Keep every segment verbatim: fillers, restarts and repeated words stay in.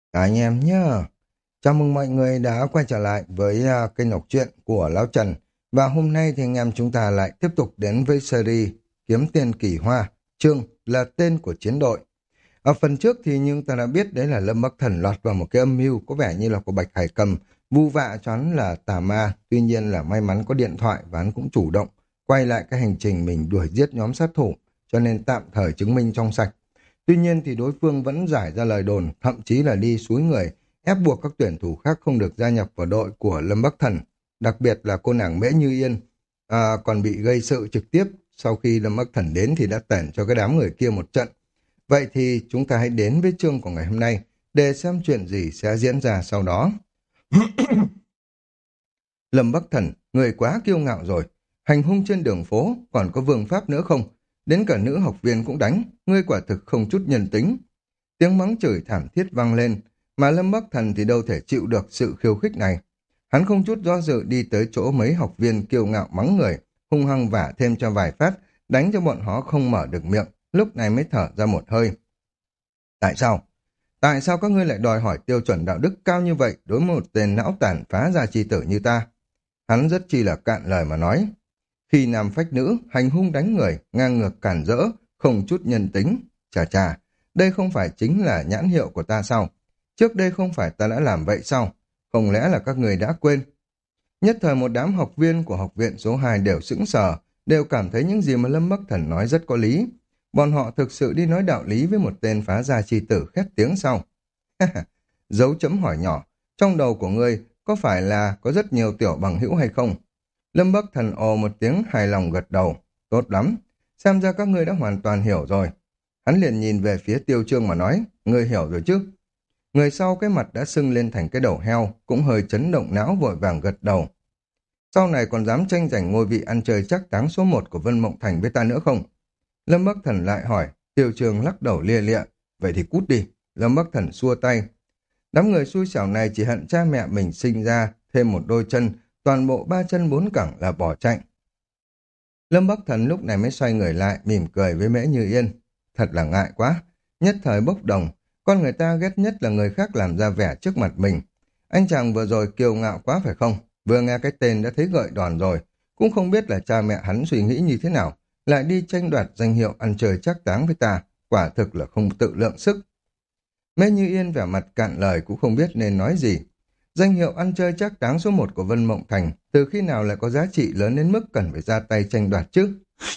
Cả anh em nhá. Chào mừng mọi người đã quay trở lại với à, kênh đọc truyện của Lão Trần. Và hôm nay thì anh em chúng ta lại tiếp tục đến với series Kiếm Tiền Kỳ Hoa, chương là tên của chiến đội. Ở phần trước thì nhưng ta đã biết đấy là Lâm Bắc Thần lọt vào một cái âm mưu có vẻ như là của Bạch Hải Cầm, vu vạ cho hắn là tà ma. Tuy nhiên là may mắn có điện thoại và hắn cũng chủ động quay lại cái hành trình mình đuổi giết nhóm sát thủ, cho nên tạm thời chứng minh trong sạch. Tuy nhiên thì đối phương vẫn giải ra lời đồn, thậm chí là đi xúi người, ép buộc các tuyển thủ khác không được gia nhập vào đội của Lâm Bắc Thần. Đặc biệt là cô nàng Mễ Như Yên, à, còn bị gây sự trực tiếp sau khi Lâm Bắc Thần đến thì đã tẩn cho cái đám người kia một trận. Vậy thì chúng ta hãy đến với chương của ngày hôm nay để xem chuyện gì sẽ diễn ra sau đó. Lâm Bắc Thần, người quá kiêu ngạo rồi. Hành hung trên đường phố, còn có vương pháp nữa không? Đến cả nữ học viên cũng đánh, ngươi quả thực không chút nhân tính. Tiếng mắng chửi thảm thiết vang lên, mà Lâm Bắc Thần thì đâu thể chịu được sự khiêu khích này. Hắn không chút do dự đi tới chỗ mấy học viên kiêu ngạo mắng người, hung hăng vả thêm cho vài phát, đánh cho bọn họ không mở được miệng, lúc này mới thở ra một hơi. Tại sao? Tại sao các ngươi lại đòi hỏi tiêu chuẩn đạo đức cao như vậy đối với một tên não tàn phá gia chi tử như ta? Hắn rất chi là cạn lời mà nói. Khi nam phách nữ, hành hung đánh người, ngang ngược cản rỡ, không chút nhân tính. Chà chà, đây không phải chính là nhãn hiệu của ta sao? Trước đây không phải ta đã làm vậy sao? Không lẽ là các người đã quên? Nhất thời một đám học viên của học viện số hai đều sững sờ, đều cảm thấy những gì mà Lâm Bắc Thần nói rất có lý. Bọn họ thực sự đi nói đạo lý với một tên phá gia chi tử khét tiếng sau. Dấu chấm hỏi nhỏ, trong đầu của ngươi có phải là có rất nhiều tiểu bằng hữu hay không? Lâm Bắc Thần ồ một tiếng hài lòng gật đầu. Tốt lắm, xem ra các ngươi đã hoàn toàn hiểu rồi. Hắn liền nhìn về phía Tiêu Chương mà nói, ngươi hiểu rồi chứ? Người sau cái mặt đã sưng lên thành cái đầu heo, cũng hơi chấn động não vội vàng gật đầu. Sau này còn dám tranh giành ngôi vị ăn chơi chắc táng số một của Vân Mộng Thành với ta nữa không? Lâm Bắc Thần lại hỏi, Tiêu Chương lắc đầu lia lịa. Vậy thì cút đi. Lâm Bắc Thần xua tay. Đám người xui xẻo này chỉ hận cha mẹ mình sinh ra thêm một đôi chân, toàn bộ ba chân bốn cẳng là bỏ chạy. Lâm Bắc Thần lúc này mới xoay người lại, mỉm cười với Mễ Như Yên. Thật là ngại quá. Nhất thời bốc đồng, con người ta ghét nhất là người khác làm ra vẻ trước mặt mình. Anh chàng vừa rồi kiêu ngạo quá phải không? Vừa nghe cái tên đã thấy gợi đòn rồi. Cũng không biết là cha mẹ hắn suy nghĩ như thế nào, lại đi tranh đoạt danh hiệu ăn chơi chắc táng với ta. Quả thực là không tự lượng sức. Mễ Như Yên vẻ mặt cạn lời cũng không biết nên nói gì. Danh hiệu ăn chơi chắc táng số một của Vân Mộng Thành từ khi nào lại có giá trị lớn đến mức cần phải ra tay tranh đoạt chứ?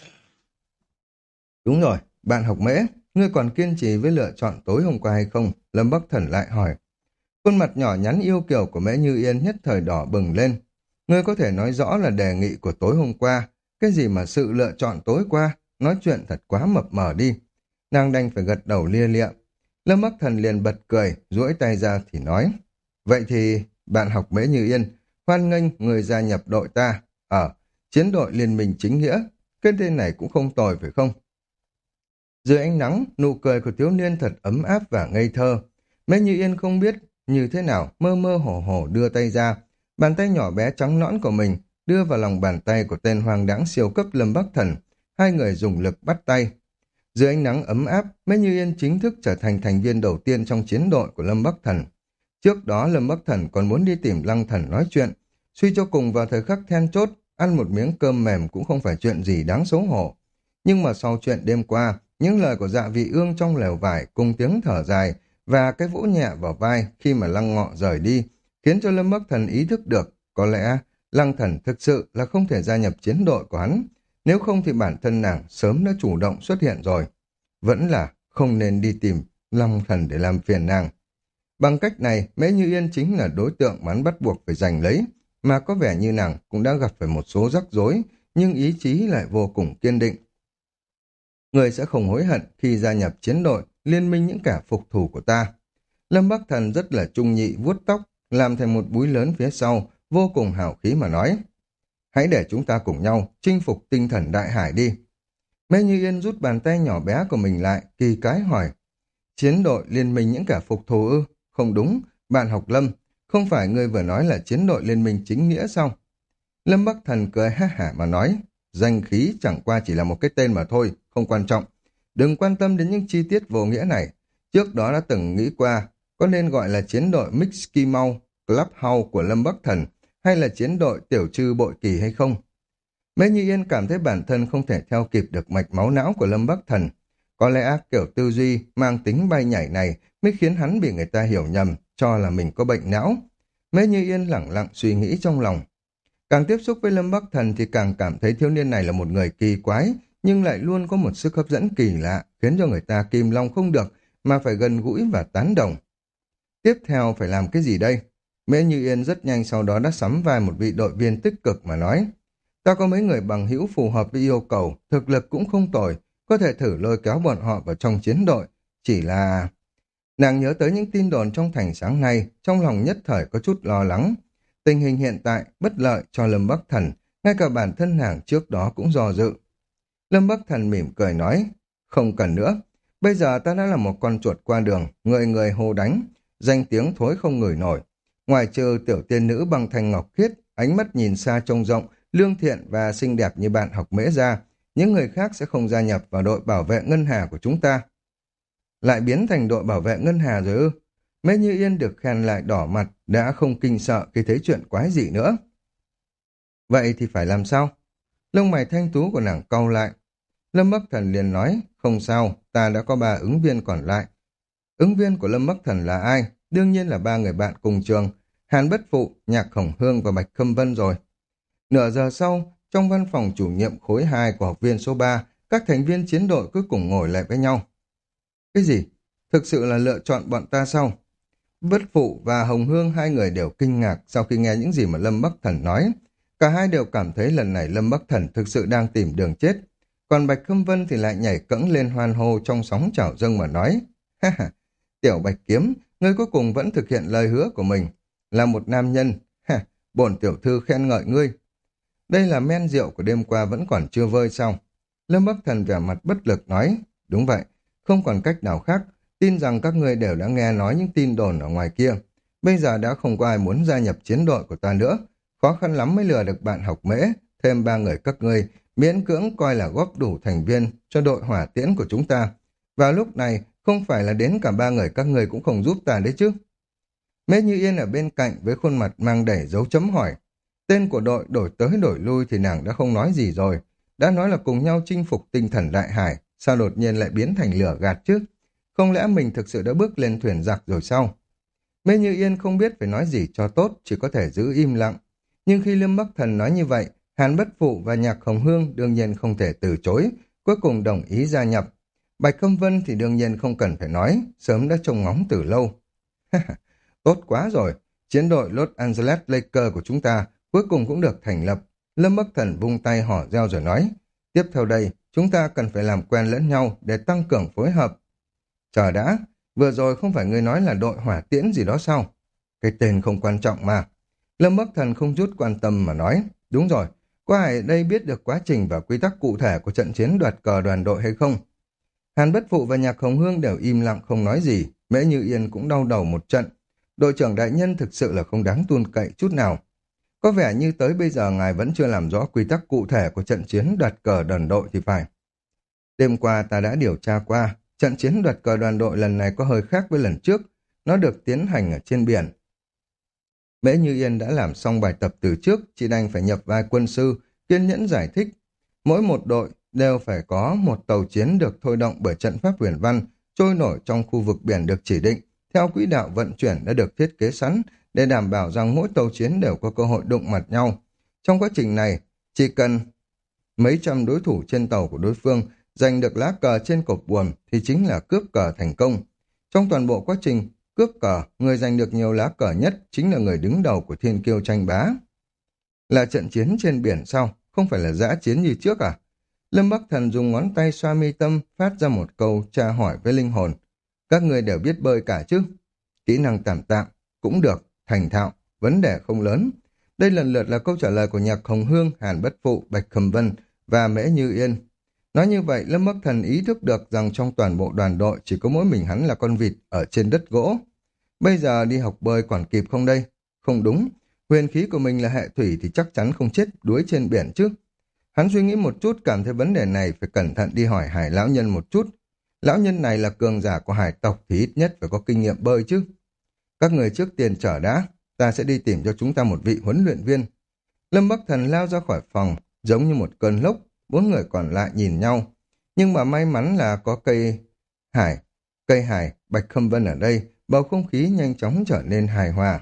Đúng rồi, bạn học Mễ, ngươi còn kiên trì với lựa chọn tối hôm qua hay không? Lâm Bắc Thần lại hỏi. Khuôn mặt nhỏ nhắn yêu kiều của Mễ Như Yên nhất thời đỏ bừng lên. Ngươi có thể nói rõ là đề nghị của tối hôm qua, cái gì mà sự lựa chọn tối qua, nói chuyện thật quá mập mờ đi. Nàng đành phải gật đầu lia lịa. Lâm Bắc Thần liền bật cười, duỗi tay ra thì nói. Vậy thì, bạn học Mễ Như Yên, hoan nghênh người gia nhập đội ta. Ở, chiến đội liên minh chính nghĩa, cái tên này cũng không tồi phải không? Dưới ánh nắng, nụ cười của thiếu niên thật ấm áp và ngây thơ. Mễ Như Yên không biết như thế nào, mơ mơ hồ hồ đưa tay ra. Bàn tay nhỏ bé trắng nõn của mình đưa vào lòng bàn tay của tên hoàng đãng siêu cấp Lâm Bắc Thần. Hai người dùng lực bắt tay. Dưới ánh nắng ấm áp, Mễ Như Yên chính thức trở thành thành viên đầu tiên trong chiến đội của Lâm Bắc Thần. Trước đó Lâm Bắc Thần còn muốn đi tìm Lăng Thần nói chuyện. Suy cho cùng vào thời khắc then chốt, ăn một miếng cơm mềm cũng không phải chuyện gì đáng xấu hổ. Nhưng mà sau chuyện đêm qua, những lời của Dạ Vị Ương trong lều vải cùng tiếng thở dài và cái vỗ nhẹ vào vai khi mà Lăng Ngọ rời đi, khiến cho Lâm Bắc Thần ý thức được có lẽ Lăng Thần thực sự là không thể gia nhập chiến đội của hắn. Nếu không thì bản thân nàng sớm đã chủ động xuất hiện rồi. Vẫn là không nên đi tìm Lăng Thần để làm phiền nàng. Bằng cách này, Mễ Như Yên chính là đối tượng mà hắn bắt buộc phải giành lấy, mà có vẻ như nàng cũng đã gặp phải một số rắc rối, nhưng ý chí lại vô cùng kiên định. Người sẽ không hối hận khi gia nhập chiến đội, liên minh những kẻ phục thù của ta. Lâm Bắc Thần rất là trung nhị vuốt tóc, làm thành một búi lớn phía sau, vô cùng hào khí mà nói. Hãy để chúng ta cùng nhau chinh phục tinh thần đại hải đi. Mễ Như Yên rút bàn tay nhỏ bé của mình lại, kỳ cái hỏi. Chiến đội liên minh những kẻ phục thù ư? Không đúng, bạn học Lâm, không phải ngươi vừa nói là chiến đội liên minh chính nghĩa sao? Lâm Bắc Thần cười ha hả mà nói, danh khí chẳng qua chỉ là một cái tên mà thôi, không quan trọng. Đừng quan tâm đến những chi tiết vô nghĩa này. Trước đó đã từng nghĩ qua, có nên gọi là chiến đội Mickey Mouse Clubhouse của Lâm Bắc Thần hay là chiến đội tiểu trư bội kỳ hay không? Mễ Như Yên cảm thấy bản thân không thể theo kịp được mạch máu não của Lâm Bắc Thần. Có lẽ kiểu tư duy mang tính bay nhảy này mới khiến hắn bị người ta hiểu nhầm, cho là mình có bệnh não. Mễ Như Yên lẳng lặng suy nghĩ trong lòng. Càng tiếp xúc với Lâm Bắc Thần thì càng cảm thấy thiếu niên này là một người kỳ quái, nhưng lại luôn có một sức hấp dẫn kỳ lạ, khiến cho người ta kìm lòng không được, mà phải gần gũi và tán đồng. Tiếp theo phải làm cái gì đây? Mễ Như Yên rất nhanh sau đó đã sắm vai một vị đội viên tích cực mà nói. Ta có mấy người bằng hữu phù hợp với yêu cầu, thực lực cũng không tồi, có thể thử lôi kéo bọn họ vào trong chiến đội. Chỉ là... Nàng nhớ tới những tin đồn trong thành sáng nay, trong lòng nhất thời có chút lo lắng. Tình hình hiện tại bất lợi cho Lâm Bắc Thần, ngay cả bản thân nàng trước đó cũng do dự. Lâm Bắc Thần mỉm cười nói, không cần nữa, bây giờ ta đã là một con chuột qua đường, người người hô đánh, danh tiếng thối không ngửi nổi. Ngoài trừ tiểu tiên nữ bằng thành ngọc khiết, ánh mắt nhìn xa trông rộng, lương thiện và xinh đẹp như bạn học Mễ ra, những người khác sẽ không gia nhập vào đội bảo vệ ngân hà của chúng ta. Lại biến thành đội bảo vệ ngân hà rồi ư? Mễ Như Yên được khen lại đỏ mặt, đã không kinh sợ khi thấy chuyện quái dị nữa. Vậy thì phải làm sao? Lông mày thanh tú của nàng cau lại. Lâm Bắc Thần liền nói, không sao, ta đã có ba ứng viên còn lại. Ứng viên của Lâm Bắc Thần là ai? Đương nhiên là ba người bạn cùng trường, Hàn Bất Phụ, Nhạc Hồng Hương và Bạch Khâm Vân rồi. Nửa giờ sau, trong văn phòng chủ nhiệm khối hai của học viên số ba, các thành viên chiến đội cuối cùng ngồi lại với nhau. Cái gì? Thực sự là lựa chọn bọn ta sao? Bất Phụ và Hồng Hương hai người đều kinh ngạc sau khi nghe những gì mà Lâm Bắc Thần nói. Cả hai đều cảm thấy lần này Lâm Bắc Thần thực sự đang tìm đường chết. Còn Bạch Khâm Vân thì lại nhảy cẫng lên hoan hô trong sóng trào dâng mà nói. Ha ha, Tiểu Bạch Kiếm, ngươi cuối cùng vẫn thực hiện lời hứa của mình. Là một nam nhân, ha, bổn tiểu thư khen ngợi ngươi. Đây là men rượu của đêm qua vẫn còn chưa vơi sao? Lâm Bắc Thần vẻ mặt bất lực nói. Đúng vậy, không còn cách nào khác. Tin rằng các ngươi đều đã nghe nói những tin đồn ở ngoài kia. Bây giờ đã không có ai muốn gia nhập chiến đội của ta nữa. Khó khăn lắm mới lừa được bạn học Mễ, thêm ba người các ngươi, miễn cưỡng coi là góp đủ thành viên cho đội hỏa tiễn của chúng ta. Vào lúc này, không phải là đến cả ba người các ngươi cũng không giúp ta đấy chứ. Mễ Như Yên ở bên cạnh với khuôn mặt mang đầy dấu chấm hỏi. Tên của đội đổi tới đổi lui thì nàng đã không nói gì rồi. Đã nói là cùng nhau chinh phục tinh thần đại hải, sao đột nhiên lại biến thành lửa gạt chứ? Không lẽ mình thực sự đã bước lên thuyền giặc rồi sao? Mễ Như Yên không biết phải nói gì cho tốt, chỉ có thể giữ im lặng. Nhưng khi Lâm Bắc Thần nói như vậy, Hàn Bất Phụ và Nhạc Hồng Hương đương nhiên không thể từ chối, cuối cùng đồng ý gia nhập. Bạch Câm Vân thì đương nhiên không cần phải nói, sớm đã trông ngóng từ lâu. Tốt quá rồi, chiến đội Los Angeles Lakers của chúng ta cuối cùng cũng được thành lập. Lâm Bắc Thần vung tay hò reo rồi nói, tiếp theo đây, chúng ta cần phải làm quen lẫn nhau để tăng cường phối hợp. Chờ đã, vừa rồi không phải ngươi nói là đội hỏa tiễn gì đó sao? Cái tên không quan trọng mà. Lâm Bắc Thần không chút quan tâm mà nói, đúng rồi, có ai ở đây biết được quá trình và quy tắc cụ thể của trận chiến đoạt cờ đoàn đội hay không? Hàn Bất Phụ và Nhạc Hồng Hương đều im lặng không nói gì, Mễ Như Yên cũng đau đầu một trận. Đội trưởng đại nhân thực sự là không đáng tin cậy chút nào. Có vẻ như tới bây giờ ngài vẫn chưa làm rõ quy tắc cụ thể của trận chiến đoạt cờ đoàn đội thì phải. Đêm qua ta đã điều tra qua, trận chiến đoạt cờ đoàn đội lần này có hơi khác với lần trước, nó được tiến hành ở trên biển. Mễ Như Yên đã làm xong bài tập từ trước, chỉ đành phải nhập vai quân sư, kiên nhẫn giải thích. Mỗi một đội đều phải có một tàu chiến được thôi động bởi trận pháp huyền văn, trôi nổi trong khu vực biển được chỉ định, theo quỹ đạo vận chuyển đã được thiết kế sẵn, để đảm bảo rằng mỗi tàu chiến đều có cơ hội đụng mặt nhau. Trong quá trình này, chỉ cần mấy trăm đối thủ trên tàu của đối phương giành được lá cờ trên cột buồm thì chính là cướp cờ thành công. Trong toàn bộ quá trình cướp cờ, người giành được nhiều lá cờ nhất chính là người đứng đầu của thiên kiêu tranh bá. Là trận chiến trên biển sao? Không phải là dã chiến như trước à? Lâm Bắc Thần dùng ngón tay xoa mi tâm, phát ra một câu tra hỏi với linh hồn. Các người đều biết bơi cả chứ? Kỹ năng tạm tạm, cũng được, thành thạo, vấn đề không lớn. Đây lần lượt là câu trả lời của Nhạc Hồng Hương, Hàn Bất Phụ, Bạch Khâm Vân và Mễ Như Yên. Nói như vậy, Lâm Bắc Thần ý thức được rằng trong toàn bộ đoàn đội chỉ có mỗi mình hắn là con vịt ở trên đất gỗ. Bây giờ đi học bơi còn kịp không đây? Không đúng, huyền khí của mình là hệ thủy thì chắc chắn không chết đuối trên biển chứ. Hắn suy nghĩ một chút, cảm thấy vấn đề này phải cẩn thận đi hỏi Hải lão nhân một chút. Lão nhân này là cường giả của hải tộc thì ít nhất phải có kinh nghiệm bơi chứ. Các người trước tiên chờ đã, ta sẽ đi tìm cho chúng ta một vị huấn luyện viên. Lâm Bắc Thần lao ra khỏi phòng, giống như một cơn lốc, bốn người còn lại nhìn nhau. Nhưng mà may mắn là có cây hải, cây hải, Bạch Khâm Vân ở đây, bầu không khí nhanh chóng trở nên hài hòa.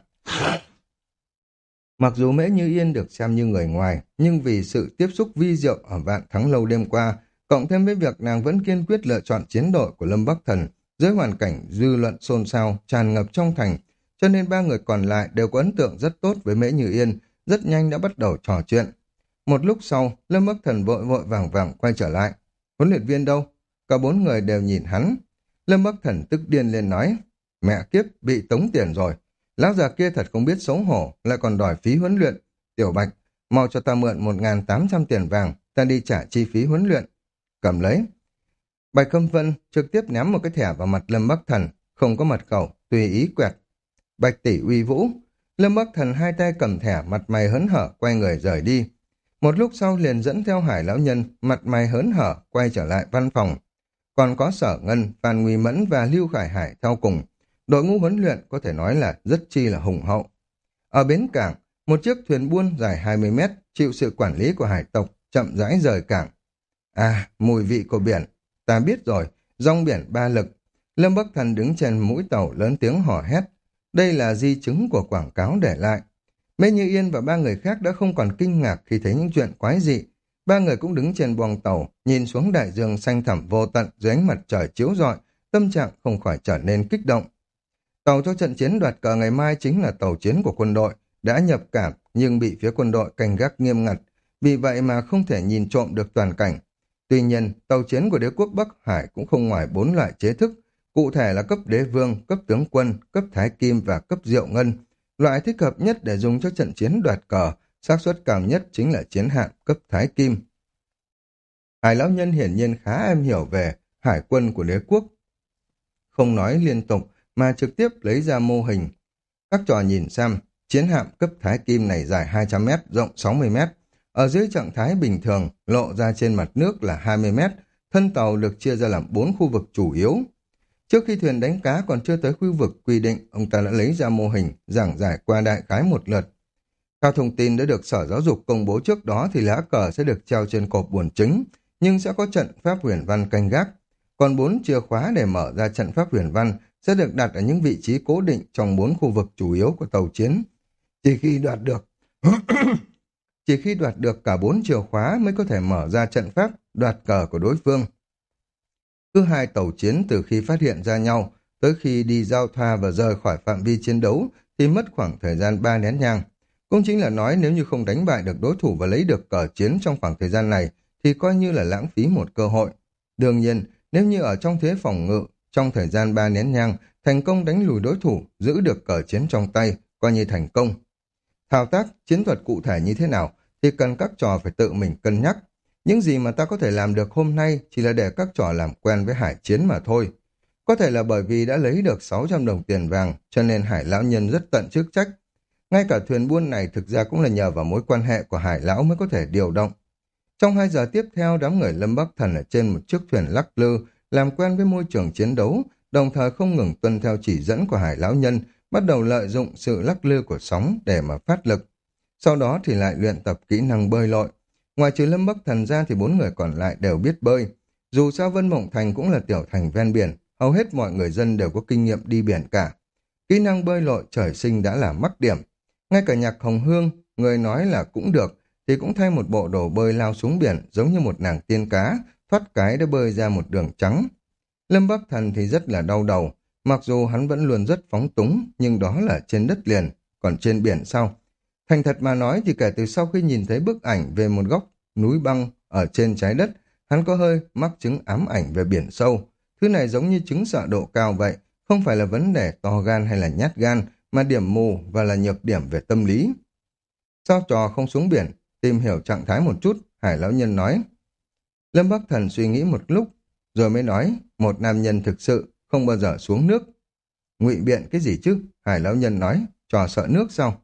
Mặc dù Mễ Như Yên được xem như người ngoài, nhưng vì sự tiếp xúc vi diệu ở Vạn Thắng Lâu đêm qua, cộng thêm với việc nàng vẫn kiên quyết lựa chọn chiến đội của Lâm Bắc Thần, dưới hoàn cảnh dư luận xôn xao, tràn ngập trong thành, cho nên ba người còn lại đều có ấn tượng rất tốt với Mễ Như Yên, rất nhanh đã bắt đầu trò chuyện. Một lúc sau, Lâm Bắc Thần vội vội vàng vàng quay trở lại. Huấn luyện viên đâu? Cả bốn người đều nhìn hắn. Lâm Bắc Thần tức điên lên nói, mẹ kiếp, bị tống tiền rồi. Lão già kia thật không biết xấu hổ, lại còn đòi phí huấn luyện. Tiểu Bạch, mau cho ta mượn một nghìn tám trăm tiền vàng, ta đi trả chi phí huấn luyện. Cầm lấy. Bạch Khâm Vân trực tiếp ném một cái thẻ vào mặt Lâm Bắc Thần, không có mật khẩu, tùy ý quẹt. Bạch tỷ uy vũ. Lâm Bắc Thần hai tay cầm thẻ, mặt mày hớn hở, quay người rời đi. Một lúc sau liền dẫn theo Hải lão nhân, mặt mày hớn hở, quay trở lại văn phòng. Còn có Sở Ngân, Phan Nguy Mẫn và Lưu Khải Hải theo cùng. Đội ngũ huấn luyện có thể nói là rất chi là hùng hậu. Ở bến cảng, một chiếc thuyền buôn dài hai mươi mét, chịu sự quản lý của hải tộc, chậm rãi rời cảng. À, mùi vị của biển. Ta biết rồi, rong biển ba lực. Lâm Bắc Thần đứng trên mũi tàu lớn tiếng hò hét. Đây là di chứng của quảng cáo để lại. Mễ Như Yên và ba người khác đã không còn kinh ngạc khi thấy những chuyện quái dị. Ba người cũng đứng trên boong tàu, nhìn xuống đại dương xanh thẳm vô tận dưới ánh mặt trời chiếu rọi, tâm trạng không khỏi trở nên kích động. Tàu cho trận chiến đoạt cờ ngày mai chính là tàu chiến của quân đội, đã nhập cảng nhưng bị phía quân đội canh gác nghiêm ngặt, vì vậy mà không thể nhìn trộm được toàn cảnh. Tuy nhiên, tàu chiến của đế quốc Bắc Hải cũng không ngoài bốn loại chế thức, cụ thể là cấp đế vương, cấp tướng quân, cấp thái kim và cấp diệu ngân. Loại thích hợp nhất để dùng cho trận chiến đoạt cờ, xác suất cao nhất chính là chiến hạm cấp thái kim. Hải lão nhân hiển nhiên khá em hiểu về hải quân của đế quốc. Không nói liên tục, mà trực tiếp lấy ra mô hình. Các trò nhìn xem, chiến hạm cấp thái kim này dài hai trăm mét, rộng sáu mươi mét. Ở dưới trạng thái bình thường, lộ ra trên mặt nước là hai mươi mét, thân tàu được chia ra làm bốn khu vực chủ yếu. Trước khi thuyền đánh cá còn chưa tới khu vực quy định, ông ta đã lấy ra mô hình, giảng giải qua đại khái một lượt. Theo thông tin đã được Sở Giáo dục công bố trước đó thì lá cờ sẽ được treo trên cột buồm chính, nhưng sẽ có trận pháp huyền văn canh gác. Còn bốn chìa khóa để mở ra trận pháp huyền văn sẽ được đặt ở những vị trí cố định trong bốn khu vực chủ yếu của tàu chiến. Chỉ khi đoạt được chỉ khi đoạt được cả bốn chìa khóa mới có thể mở ra trận pháp đoạt cờ của đối phương. Cứ hai tàu chiến từ khi phát hiện ra nhau tới khi đi giao thoa và rời khỏi phạm vi chiến đấu thì mất khoảng thời gian ba nén nhang. Cũng chính là nói nếu như không đánh bại được đối thủ và lấy được cờ chiến trong khoảng thời gian này thì coi như là lãng phí một cơ hội. Đương nhiên, nếu như ở trong thế phòng ngự, trong thời gian ba nén nhang, thành công đánh lùi đối thủ, giữ được cờ chiến trong tay, coi như thành công. Thao tác, chiến thuật cụ thể như thế nào thì cần các trò phải tự mình cân nhắc. Những gì mà ta có thể làm được hôm nay chỉ là để các trò làm quen với hải chiến mà thôi. Có thể là bởi vì đã lấy được sáu trăm đồng tiền vàng, cho nên Hải lão nhân rất tận chức trách. Ngay cả thuyền buôn này thực ra cũng là nhờ vào mối quan hệ của Hải lão mới có thể điều động. Trong hai giờ tiếp theo, đám người Lâm Bắc Thần ở trên một chiếc thuyền lắc lư, làm quen với môi trường chiến đấu, đồng thời không ngừng tuân theo chỉ dẫn của Hải lão nhân, bắt đầu lợi dụng sự lắc lư của sóng để mà phát lực. Sau đó thì lại luyện tập kỹ năng bơi lội. Ngoài trừ Lâm Bắc Thần ra thì bốn người còn lại đều biết bơi. Dù sao Vân Mộng Thành cũng là tiểu thành ven biển, hầu hết mọi người dân đều có kinh nghiệm đi biển cả. Kỹ năng bơi lội trời sinh đã là mắc điểm. Ngay cả Nhạc Hồng Hương, người nói là cũng được, thì cũng thay một bộ đồ bơi lao xuống biển giống như một nàng tiên cá, thoát cái đã bơi ra một đường trắng. Lâm Bắc Thần thì rất là đau đầu, mặc dù hắn vẫn luôn rất phóng túng, nhưng đó là trên đất liền, còn trên biển sao? Thành thật mà nói thì kể từ sau khi nhìn thấy bức ảnh về một góc núi băng ở trên trái đất, hắn có hơi mắc chứng ám ảnh về biển sâu. Thứ này giống như chứng sợ độ cao vậy, không phải là vấn đề to gan hay là nhát gan, mà điểm mù và là nhược điểm về tâm lý. Sao trò không xuống biển, tìm hiểu trạng thái một chút, Hải lão nhân nói. Lâm Bắc Thần suy nghĩ một lúc, rồi mới nói, một nam nhân thực sự không bao giờ xuống nước. Ngụy biện cái gì chứ? Hải lão nhân nói, trò sợ nước sao?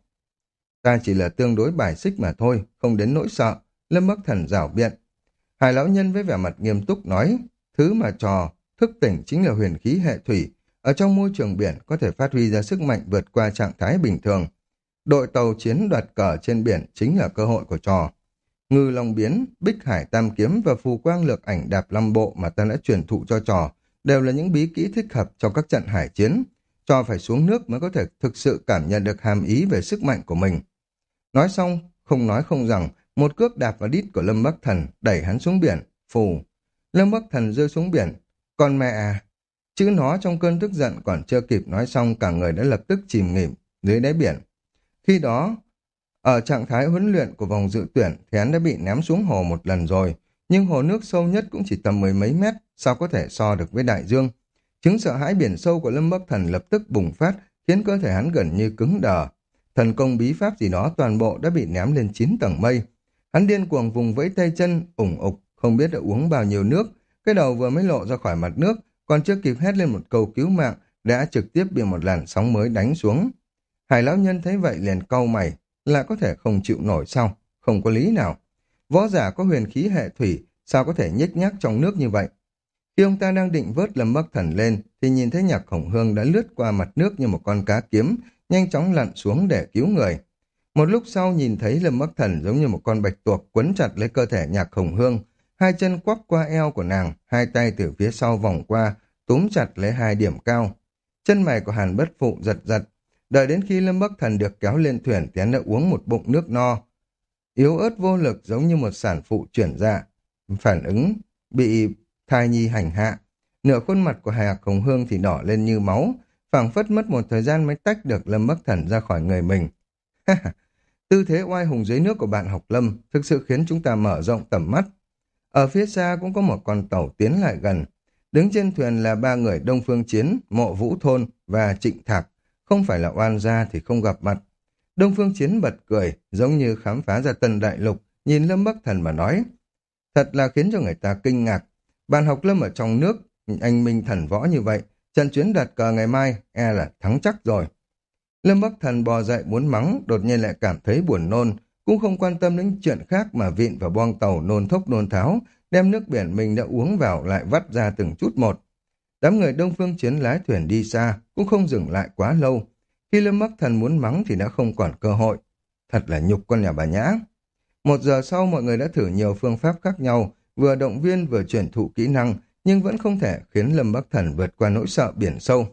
Ta chỉ là tương đối bài xích mà thôi, không đến nỗi sợ. Lâm Bắc Thần rảo biện. Hải lão nhân với vẻ mặt nghiêm túc nói, thứ mà trò thức tỉnh chính là huyền khí hệ thủy, ở trong môi trường biển có thể phát huy ra sức mạnh vượt qua trạng thái bình thường. Đội tàu chiến đoạt cờ trên biển chính là cơ hội của trò. Ngư Long Biến, Bích Hải Tam Kiếm và Phù Quang Lược Ảnh Đạp Lăm Bộ mà ta đã truyền thụ cho trò đều là những bí kỹ thích hợp cho các trận hải chiến. Trò phải xuống nước mới có thể thực sự cảm nhận được hàm ý về sức mạnh của mình. Nói xong, không nói không rằng, một cước đạp vào đít của Lâm Bắc Thần, đẩy hắn xuống biển, phù. Lâm Bắc Thần rơi xuống biển. Còn mẹ à, chữ nó trong cơn tức giận còn chưa kịp nói xong, cả người đã lập tức chìm nghỉm dưới đáy biển. Khi đó, ở trạng thái huấn luyện của vòng dự tuyển thì hắn đã bị ném xuống hồ một lần rồi, nhưng hồ nước sâu nhất cũng chỉ tầm mười mấy mét, sao có thể so được với đại dương. Chứng sợ hãi biển sâu của Lâm Bắc Thần lập tức bùng phát, khiến cơ thể hắn gần như cứng đờ. Thần công bí pháp gì đó toàn bộ đã bị ném lên chín tầng mây. Hắn điên cuồng vùng vẫy tay chân, ủng ục, không biết đã uống bao nhiêu nước. Cái đầu vừa mới lộ ra khỏi mặt nước, còn chưa kịp hét lên một câu cứu mạng, đã trực tiếp bị một làn sóng mới đánh xuống. Hải lão nhân thấy vậy liền cau mày, là có thể không chịu nổi sao? Không có lý nào. Võ giả có huyền khí hệ thủy, sao có thể nhếch nhác trong nước như vậy? Khi ông ta đang định vớt Lâm Bắc Thần lên, thì nhìn thấy Nhạc Khổng Hương đã lướt qua mặt nước như một con cá kiếm, nhanh chóng lặn xuống để cứu người. Một lúc sau nhìn thấy Lâm Bắc Thần giống như một con bạch tuộc quấn chặt lấy cơ thể Nhạc Khổng Hương, hai chân quắp qua eo của nàng, hai tay từ phía sau vòng qua, túm chặt lấy hai điểm cao. Chân mày của Hàn Bất Phụ giật giật, đợi đến khi Lâm Bắc Thần được kéo lên thuyền thì hắn đã uống một bụng nước no. Yếu ớt vô lực giống như một sản phụ chuyển dạ, phản ứng bị thai nhi hành hạ. Nửa khuôn mặt của Hà Hồng Hương thì đỏ lên như máu, phảng phất mất một thời gian mới tách được Lâm Bắc Thần ra khỏi người mình. Tư thế oai hùng dưới nước của bạn học Lâm thực sự khiến chúng ta mở rộng tầm mắt. Ở phía xa cũng có một con tàu tiến lại gần. Đứng trên thuyền là ba người Đông Phương Chiến, Mộ Vũ Thôn và Trịnh Thạc. Không phải là oan gia thì không gặp mặt. Đông Phương Chiến bật cười, giống như khám phá ra tân đại lục, nhìn Lâm Bắc Thần mà nói. Thật là khiến cho người ta kinh ngạc. Bạn học Lâm ở trong nước, anh minh thần võ như vậy, trận chuyến đặt cờ ngày mai, e là thắng chắc rồi. Lâm Bắc Thần bò dậy muốn mắng, đột nhiên lại cảm thấy buồn nôn, cũng không quan tâm đến chuyện khác mà vịn vào boong tàu nôn thốc nôn tháo, đem nước biển mình đã uống vào lại vắt ra từng chút một. Đám người Đông Phương Chiến lái thuyền đi xa, cũng không dừng lại quá lâu. Khi Lâm Bắc Thần muốn mắng thì đã không còn cơ hội. Thật là nhục con nhà bà nhã. Một giờ sau mọi người đã thử nhiều phương pháp khác nhau, vừa động viên vừa truyền thụ kỹ năng, nhưng vẫn không thể khiến Lâm Bắc Thần vượt qua nỗi sợ biển sâu.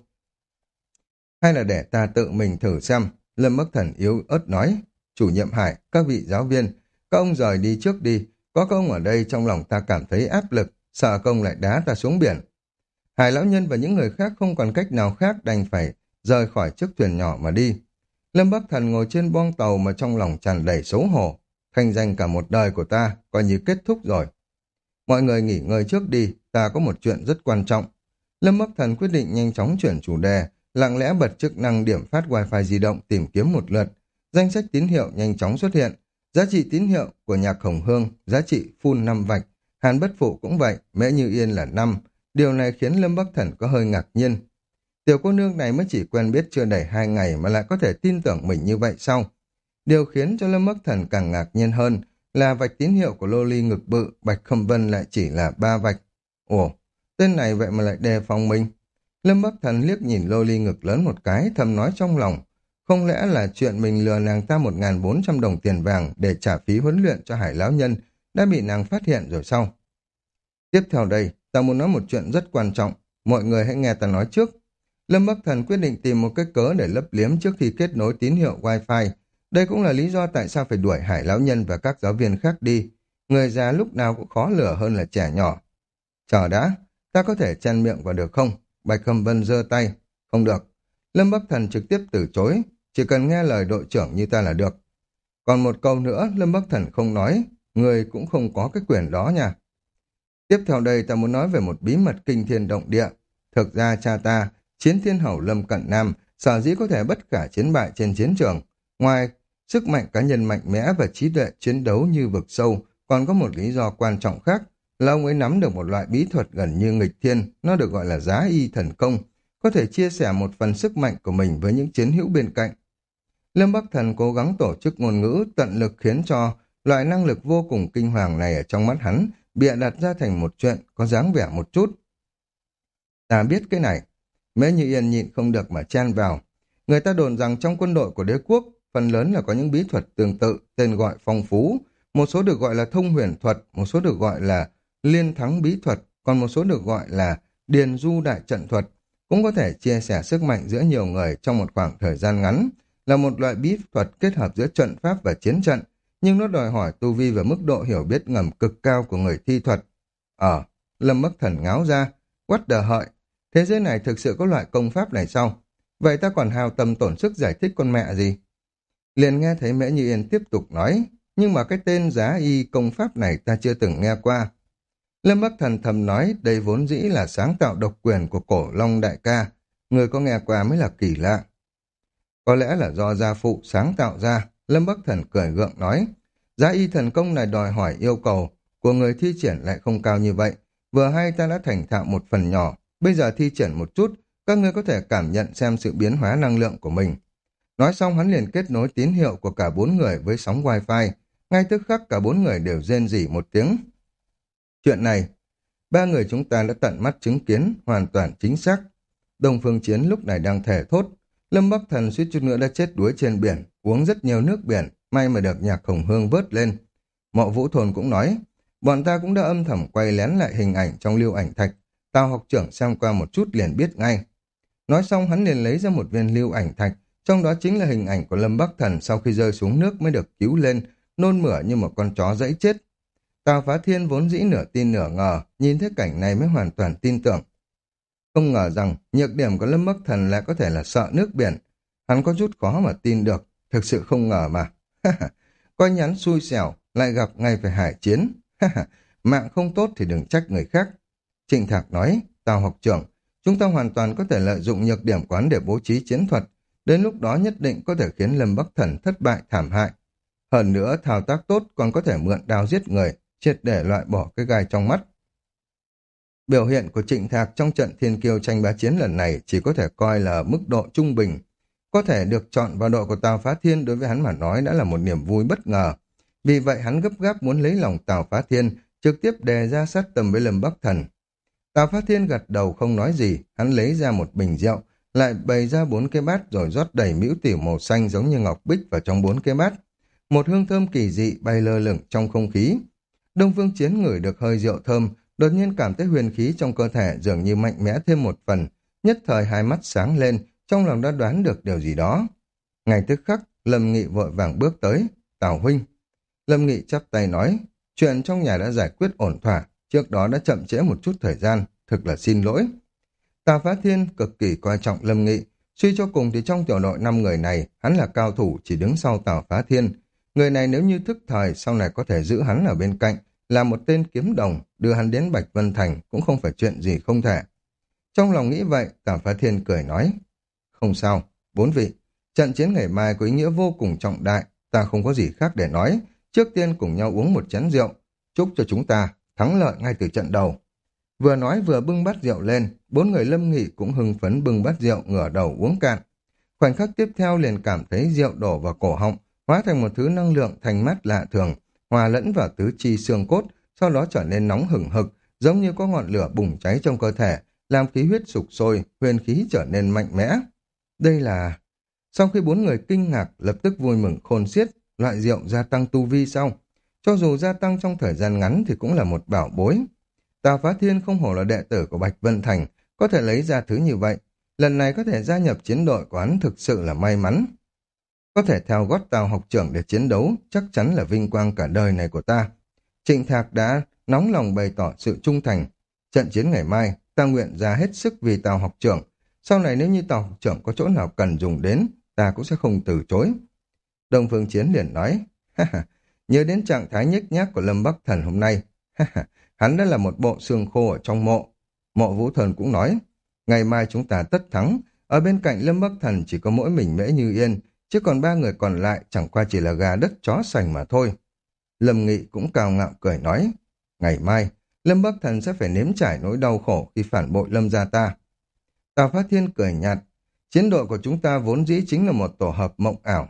Hay là để ta tự mình thử xem, Lâm Bắc Thần yếu ớt nói. Chủ nhiệm Hải, các vị giáo viên, các ông rời đi trước đi, có các ông ở đây trong lòng ta cảm thấy áp lực, sợ công lại đá ta xuống biển. Hải lão nhân và những người khác không còn cách nào khác đành phải rời khỏi chiếc thuyền nhỏ mà đi. Lâm Bắc Thần ngồi trên boong tàu mà trong lòng tràn đầy xấu hổ. Khanh danh cả một đời của ta, coi như kết thúc rồi. Mọi người nghỉ ngơi trước đi, ta có một chuyện rất quan trọng. Lâm Bắc Thần quyết định nhanh chóng chuyển chủ đề, lặng lẽ bật chức năng điểm phát wifi di động tìm kiếm một lượt. Danh sách tín hiệu nhanh chóng xuất hiện. Giá trị tín hiệu của Nhạc Hồng Hương, giá trị full năm vạch. Hàn Bất Phụ cũng vậy, Mễ Như Yên là năm. Điều này khiến Lâm Bắc Thần có hơi ngạc nhiên. Tiểu cô nương này mới chỉ quen biết chưa đầy hai ngày mà lại có thể tin tưởng mình như vậy sao? Điều khiến cho Lâm Bắc Thần càng ngạc nhiên hơn là vạch tín hiệu của lô ly ngực bự Bạch Khâm Vân lại chỉ là ba vạch. Ồ, tên này vậy mà lại đề phòng mình. Lâm Bắc Thần liếc nhìn lô ly ngực lớn một cái, thầm nói trong lòng. Không lẽ là chuyện mình lừa nàng ta một nghìn bốn trăm đồng tiền vàng để trả phí huấn luyện cho Hải lão nhân đã bị nàng phát hiện rồi sao? Tiếp theo đây, ta muốn nói một chuyện rất quan trọng. Mọi người hãy nghe ta nói trước. Lâm Bắc Thần quyết định tìm một cái cớ để lấp liếm trước khi kết nối tín hiệu Wi-Fi. Đây cũng là lý do tại sao phải đuổi Hải lão nhân và các giáo viên khác đi. Người già lúc nào cũng khó lừa hơn là trẻ nhỏ. Chờ đã, ta có thể chen miệng vào được không? Bạch Khâm Vân giơ tay. Không được. Lâm Bắc Thần trực tiếp từ chối. Chỉ cần nghe lời đội trưởng như ta là được. Còn một câu nữa, Lâm Bắc Thần không nói. Người cũng không có cái quyền đó nha. Tiếp theo đây ta muốn nói về một bí mật kinh thiên động địa. Thực ra cha ta, Chiến Thiên Hầu Lâm Cận Nam, sở dĩ có thể bất khả chiến bại trên chiến trường. Ngoài sức mạnh cá nhân mạnh mẽ và trí tuệ chiến đấu như vực sâu, còn có một lý do quan trọng khác là ông ấy nắm được một loại bí thuật gần như nghịch thiên, nó được gọi là giá y thần công, có thể chia sẻ một phần sức mạnh của mình với những chiến hữu bên cạnh. Lâm Bắc Thần cố gắng tổ chức ngôn ngữ tận lực khiến cho loại năng lực vô cùng kinh hoàng này ở trong mắt hắn bịa đặt ra thành một chuyện có dáng vẻ một chút. Ta biết cái này. Mễ Như Yên nhịn không được mà chen vào. Người ta đồn rằng trong quân đội của đế quốc, phần lớn là có những bí thuật tương tự, tên gọi phong phú. Một số được gọi là thông huyền thuật, một số được gọi là liên thắng bí thuật, còn một số được gọi là điền du đại trận thuật. Cũng có thể chia sẻ sức mạnh giữa nhiều người trong một khoảng thời gian ngắn, là một loại bí thuật kết hợp giữa trận pháp và chiến trận, nhưng nó đòi hỏi tu vi và mức độ hiểu biết ngầm cực cao của người thi thuật. Ờ, Lâm Bắc Thần ngáo ra, what the hợi, thế giới này thực sự có loại công pháp này sao? Vậy ta còn hao tâm tổn sức giải thích con mẹ gì? Liền nghe thấy Mễ Như Yên tiếp tục nói, nhưng mà cái tên giá y công pháp này ta chưa từng nghe qua. Lâm Bắc Thần thầm nói, đây vốn dĩ là sáng tạo độc quyền của cổ Long đại ca, người có nghe qua mới là kỳ lạ. Có lẽ là do gia phụ sáng tạo ra, Lâm Bắc Thần cười gượng nói, giá y thần công này đòi hỏi yêu cầu của người thi triển lại không cao như vậy, vừa hay ta đã thành thạo một phần nhỏ, bây giờ thi triển một chút, các ngươi có thể cảm nhận xem sự biến hóa năng lượng của mình. Nói xong hắn liền kết nối tín hiệu của cả bốn người với sóng wifi, ngay tức khắc cả bốn người đều rên rỉ một tiếng. Chuyện này, ba người chúng ta đã tận mắt chứng kiến, hoàn toàn chính xác. Đông Phương Chiến lúc này đang thề thốt, Lâm Bắc Thần suýt chút nữa đã chết đuối trên biển, uống rất nhiều nước biển, may mà được Nhạc Hồng Hương vớt lên. Mộ Vũ Thôn cũng nói, bọn ta cũng đã âm thầm quay lén lại hình ảnh trong lưu ảnh thạch, Tào học trưởng xem qua một chút liền biết ngay. Nói xong hắn liền lấy ra một viên lưu ảnh thạch, trong đó chính là hình ảnh của Lâm Bắc Thần sau khi rơi xuống nước mới được cứu lên, nôn mửa như một con chó dẫy chết. Tào Phá Thiên vốn dĩ nửa tin nửa ngờ, nhìn thấy cảnh này mới hoàn toàn tin tưởng. Không ngờ rằng nhược điểm của Lâm Bắc Thần lại có thể là sợ nước biển. Hắn có chút khó mà tin được, thực sự không ngờ mà. Coi nhắn xui xẻo, lại gặp ngay phải hải chiến. Mạng không tốt thì đừng trách người khác. Trịnh Thạc nói, Tào học trưởng, chúng ta hoàn toàn có thể lợi dụng nhược điểm quán để bố trí chiến thuật. Đến lúc đó nhất định có thể khiến Lâm Bắc Thần thất bại thảm hại. Hơn nữa thao tác tốt còn có thể mượn đao giết người, triệt để loại bỏ cái gai trong mắt. Biểu hiện của Trịnh Thạc trong trận thiên kiêu tranh bá chiến lần này chỉ có thể coi là mức độ trung bình. Có thể được chọn vào đội của Tào Phá Thiên đối với hắn mà nói đã là một niềm vui bất ngờ. Vì vậy hắn gấp gáp muốn lấy lòng Tào Phá Thiên, trực tiếp đề ra sát tầm với Lâm Bắc Thần. Tào Phá Thiên gật đầu không nói gì, hắn lấy ra một bình rượu, lại bày ra bốn cái bát rồi rót đầy mĩu tiểu màu xanh giống như ngọc bích vào trong bốn cái bát. Một hương thơm kỳ dị bay lơ lửng trong không khí. Đông Phương Chiến ngửi được hơi rượu thơm, đột nhiên cảm thấy huyền khí trong cơ thể dường như mạnh mẽ thêm một phần, nhất thời hai mắt sáng lên, trong lòng đã đoán được điều gì đó. Ngay tức khắc, Lâm Nghị vội vàng bước tới, Tào huynh. Lâm Nghị chắp tay nói, chuyện trong nhà đã giải quyết ổn thỏa, trước đó đã chậm trễ một chút thời gian, thực là xin lỗi. Tào Phá Thiên cực kỳ coi trọng Lâm Nghị, suy cho cùng thì trong tiểu đội năm người này, hắn là cao thủ chỉ đứng sau Tào Phá Thiên. Người này nếu như thức thời sau này có thể giữ hắn ở bên cạnh, là một tên kiếm đồng, đưa hắn đến Bạch Vân Thành cũng không phải chuyện gì không thể. Trong lòng nghĩ vậy, Tào Phá Thiên cười nói, không sao, bốn vị, trận chiến ngày mai có ý nghĩa vô cùng trọng đại, ta không có gì khác để nói, trước tiên cùng nhau uống một chén rượu, chúc cho chúng ta thắng lợi ngay từ trận đầu. Vừa nói vừa bưng bát rượu lên, bốn người Lâm Nghị cũng hưng phấn bưng bát rượu ngửa đầu uống cạn. Khoảnh khắc tiếp theo liền cảm thấy rượu đổ vào cổ họng, hóa thành một thứ năng lượng thanh mát lạ thường, hòa lẫn vào tứ chi xương cốt, sau đó trở nên nóng hừng hực, giống như có ngọn lửa bùng cháy trong cơ thể, làm khí huyết sục sôi, huyền khí trở nên mạnh mẽ. Đây là... Sau khi bốn người kinh ngạc, lập tức vui mừng khôn xiết, loại rượu gia tăng tu vi sau. Cho dù gia tăng trong thời gian ngắn thì cũng là một bảo bối. Tào Phá Thiên không hổ là đệ tử của Bạch Vân Thành, có thể lấy ra thứ như vậy. Lần này có thể gia nhập chiến đội của hắn thực sự là may mắn. Có thể theo gót Tào học trưởng để chiến đấu, chắc chắn là vinh quang cả đời này của ta. Trịnh Thạc đã nóng lòng bày tỏ sự trung thành. Trận chiến ngày mai, ta nguyện ra hết sức vì Tào học trưởng. Sau này nếu như Tào học trưởng có chỗ nào cần dùng đến, ta cũng sẽ không từ chối. Đông Phương Chiến liền nói, ha ha, nhớ đến trạng thái nhếch nhác của Lâm Bắc Thần hôm nay, ha ha, hắn đã là một bộ xương khô ở trong mộ. Mộ Vũ Thần cũng nói, ngày mai chúng ta tất thắng, ở bên cạnh Lâm Bắc Thần chỉ có mỗi mình Mễ Như Yên, chứ còn ba người còn lại chẳng qua chỉ là gà đất chó sành mà thôi. Lâm Nghị cũng cao ngạo cười nói, ngày mai, Lâm Bắc Thần sẽ phải nếm trải nỗi đau khổ khi phản bội Lâm gia ta. Tào Phát Thiên cười nhạt, chiến đội của chúng ta vốn dĩ chính là một tổ hợp mộng ảo.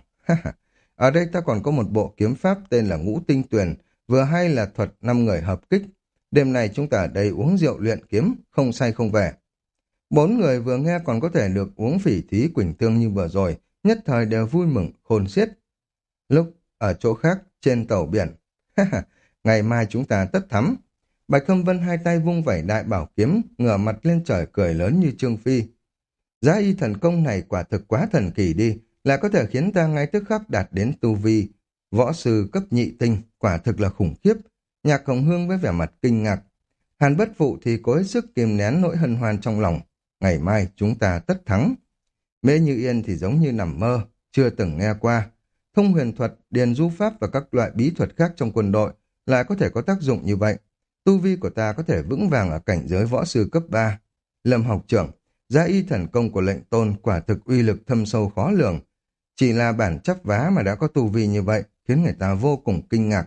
Ở đây ta còn có một bộ kiếm pháp tên là Ngũ Tinh Tuyền, vừa hay là thuật năm người hợp kích. Đêm nay chúng ta ở đây uống rượu luyện kiếm, không say không về. Bốn người vừa nghe còn có thể được uống phỉ thí quỳnh tương như vừa rồi, nhất thời đều vui mừng khôn xiết. Lúc ở chỗ khác, trên tàu biển, ngày mai chúng ta tất thắng. Bạch Khâm Vân hai tay vung vẩy đại bảo kiếm, ngửa mặt lên trời cười lớn như Trương Phi. Giá y thần công này quả thực quá thần kỳ đi, lại có thể khiến ta ngay tức khắc đạt đến tu vi. Võ sư cấp nhị tinh, quả thực là khủng khiếp. Nhạc Hồng Hương với vẻ mặt kinh ngạc. Hàn Bất Phụ thì cố hết sức kiềm nén nỗi hân hoan trong lòng. Ngày mai chúng ta tất thắng. Mễ Như Yên thì giống như nằm mơ, chưa từng nghe qua. Thông huyền thuật, điền du pháp và các loại bí thuật khác trong quân đội lại có thể có tác dụng như vậy. Tu vi của ta có thể vững vàng ở cảnh giới võ sư cấp ba. Lâm học trưởng, giá y thần công của lệnh tôn quả thực uy lực thâm sâu khó lường. Chỉ là bản chắp vá mà đã có tu vi như vậy, khiến người ta vô cùng kinh ngạc.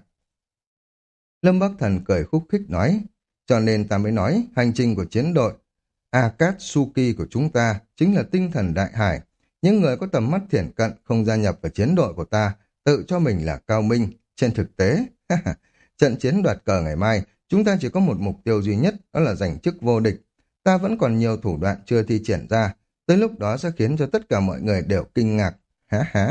Lâm Bắc Thần cười khúc khích nói, cho nên ta mới nói hành trình của chiến đội Akatsuki của chúng ta chính là tinh thần đại hải. Những người có tầm mắt thiển cận không gia nhập vào chiến đội của ta, tự cho mình là cao minh. Trên thực tế, trận chiến đoạt cờ ngày mai, chúng ta chỉ có một mục tiêu duy nhất, đó là giành chức vô địch. Ta vẫn còn nhiều thủ đoạn chưa thi triển ra, tới lúc đó sẽ khiến cho tất cả mọi người đều kinh ngạc. Há há.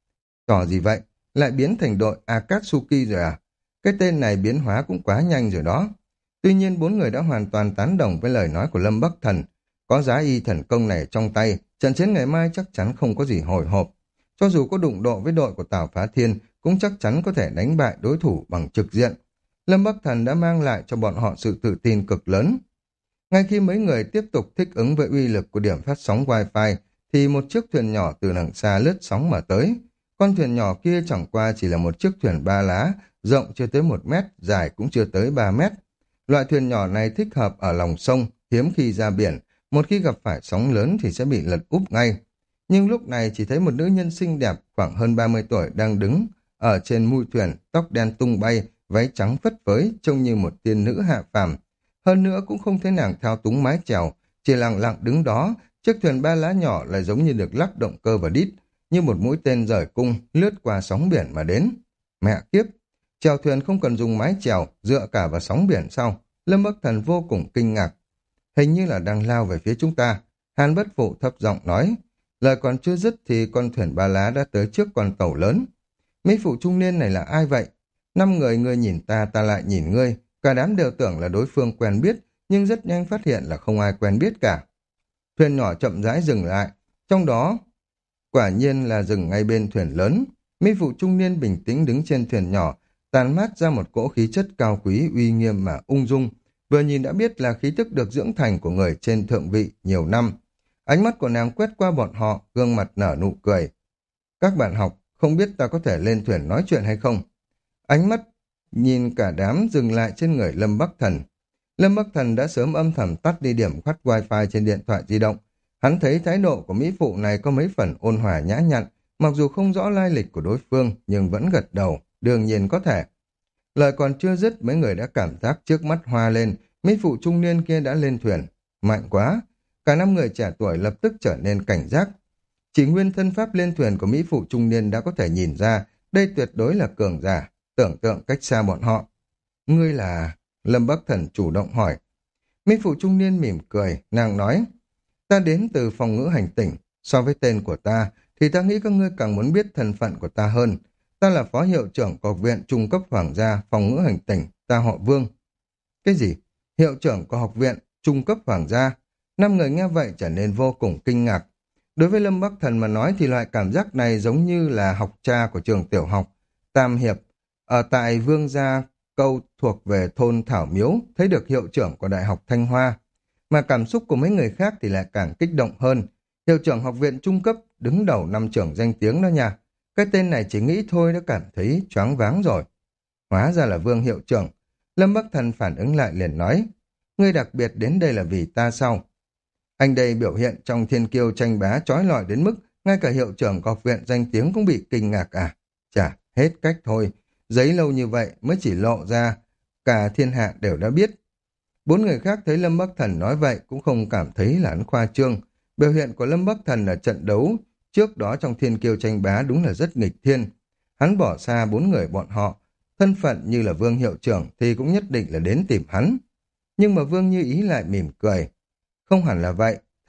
Trò gì vậy? Lại biến thành đội Akatsuki rồi à? Cái tên này biến hóa cũng quá nhanh rồi đó. Tuy nhiên bốn người đã hoàn toàn tán đồng với lời nói của Lâm Bắc Thần. Có giá y thần công này trong tay, trận chiến ngày mai chắc chắn không có gì hồi hộp. Cho dù có đụng độ với đội của Tào Phá Thiên, cũng chắc chắn có thể đánh bại đối thủ bằng trực diện. Lâm Bắc Thần đã mang lại cho bọn họ sự tự tin cực lớn. Ngay khi mấy người tiếp tục thích ứng với uy lực của điểm phát sóng Wi-Fi, thì một chiếc thuyền nhỏ từ đằng xa lướt sóng mà tới. Con thuyền nhỏ kia chẳng qua chỉ là một chiếc thuyền ba lá, rộng chưa tới một mét, dài cũng chưa tới ba mét. Loại thuyền nhỏ này thích hợp ở lòng sông, hiếm khi ra biển, một khi gặp phải sóng lớn thì sẽ bị lật úp ngay. Nhưng lúc này chỉ thấy một nữ nhân xinh đẹp khoảng hơn ba mươi tuổi đang đứng ở trên mui thuyền, tóc đen tung bay, váy trắng phất phới, trông như một tiên nữ hạ phàm. Hơn nữa cũng không thấy nàng thao túng mái chèo, chỉ lặng lặng đứng đó, chiếc thuyền ba lá nhỏ lại giống như được lắp động cơ vào đít, như một mũi tên rời cung lướt qua sóng biển mà đến. Mẹ kiếp! Chèo thuyền không cần dùng mái chèo, dựa cả vào sóng biển sau. Lâm Bắc Thần vô cùng kinh ngạc. Hình như là đang lao về phía chúng ta. Hàn Bất Phụ thấp giọng nói. Lời còn chưa dứt thì con thuyền ba lá đã tới trước con tàu lớn. Mỹ phụ trung niên này là ai vậy? Năm người ngươi nhìn ta, ta lại nhìn ngươi. Cả đám đều tưởng là đối phương quen biết, nhưng rất nhanh phát hiện là không ai quen biết cả. Thuyền nhỏ chậm rãi dừng lại. Trong đó, quả nhiên là dừng ngay bên thuyền lớn. Mỹ phụ trung niên bình tĩnh đứng trên thuyền nhỏ, tàn mát ra một cỗ khí chất cao quý uy nghiêm mà ung dung, vừa nhìn đã biết là khí tức được dưỡng thành của người trên thượng vị nhiều năm. Ánh mắt của nàng quét qua bọn họ, gương mặt nở nụ cười. Các bạn học, không biết ta có thể lên thuyền nói chuyện hay không? Ánh mắt nhìn cả đám dừng lại trên người Lâm Bắc Thần. Lâm Bắc Thần đã sớm âm thầm tắt đi điểm khoắt wifi trên điện thoại di động. Hắn thấy thái độ của Mỹ phụ này có mấy phần ôn hòa nhã nhặn, mặc dù không rõ lai lịch của đối phương, nhưng vẫn gật đầu, đương nhiên có thể. Lời còn chưa dứt, mấy người đã cảm giác trước mắt hoa lên, Mỹ phụ trung niên kia đã lên thuyền. Mạnh quá! Cả năm người trẻ tuổi lập tức trở nên cảnh giác. Chỉ nguyên thân pháp lên thuyền của Mỹ phụ trung niên đã có thể nhìn ra, đây tuyệt đối là cường giả, tưởng tượng cách xa bọn họ. Ngươi là... Lâm Bắc Thần chủ động hỏi. Mỹ phụ trung niên mỉm cười, nàng nói, ta đến từ phòng ngữ hành tỉnh, so với tên của ta, thì ta nghĩ các ngươi càng muốn biết thân phận của ta hơn. Ta là phó hiệu trưởng của học viện trung cấp hoàng gia phòng ngữ hành tỉnh, ta họ Vương. Cái gì? Hiệu trưởng của học viện trung cấp hoàng gia? Năm người nghe vậy trở nên vô cùng kinh ngạc. Đối với Lâm Bắc Thần mà nói thì loại cảm giác này giống như là học cha của trường tiểu học Tam Hiệp, ở tại Vương gia Câu thuộc về thôn Thảo Miếu, thấy được hiệu trưởng của Đại học Thanh Hoa. Mà cảm xúc của mấy người khác thì lại càng kích động hơn. Hiệu trưởng học viện trung cấp đứng đầu năm trưởng danh tiếng đó nha. Cái tên này chỉ nghĩ thôi đã cảm thấy choáng váng rồi. Hóa ra là Vương hiệu trưởng. Lâm Bắc Thần phản ứng lại liền nói, ngươi đặc biệt đến đây là vì ta sao? Anh đây biểu hiện trong thiên kiêu tranh bá trói lọi đến mức ngay cả hiệu trưởng của học viện danh tiếng cũng bị kinh ngạc à? Chà, hết cách thôi. Giấy lâu như vậy mới chỉ lộ ra, cả thiên hạ đều đã biết. Bốn người khác thấy Lâm Bắc Thần nói vậy cũng không cảm thấy là hắn khoa trương. Biểu hiện của Lâm Bắc Thần ở trận đấu trước đó trong thiên kiêu tranh bá đúng là rất nghịch thiên. Hắn bỏ xa bốn người bọn họ, thân phận như là Vương hiệu trưởng thì cũng nhất định là đến tìm hắn. Nhưng mà Vương Như Ý lại mỉm cười. Không hẳn là vậy,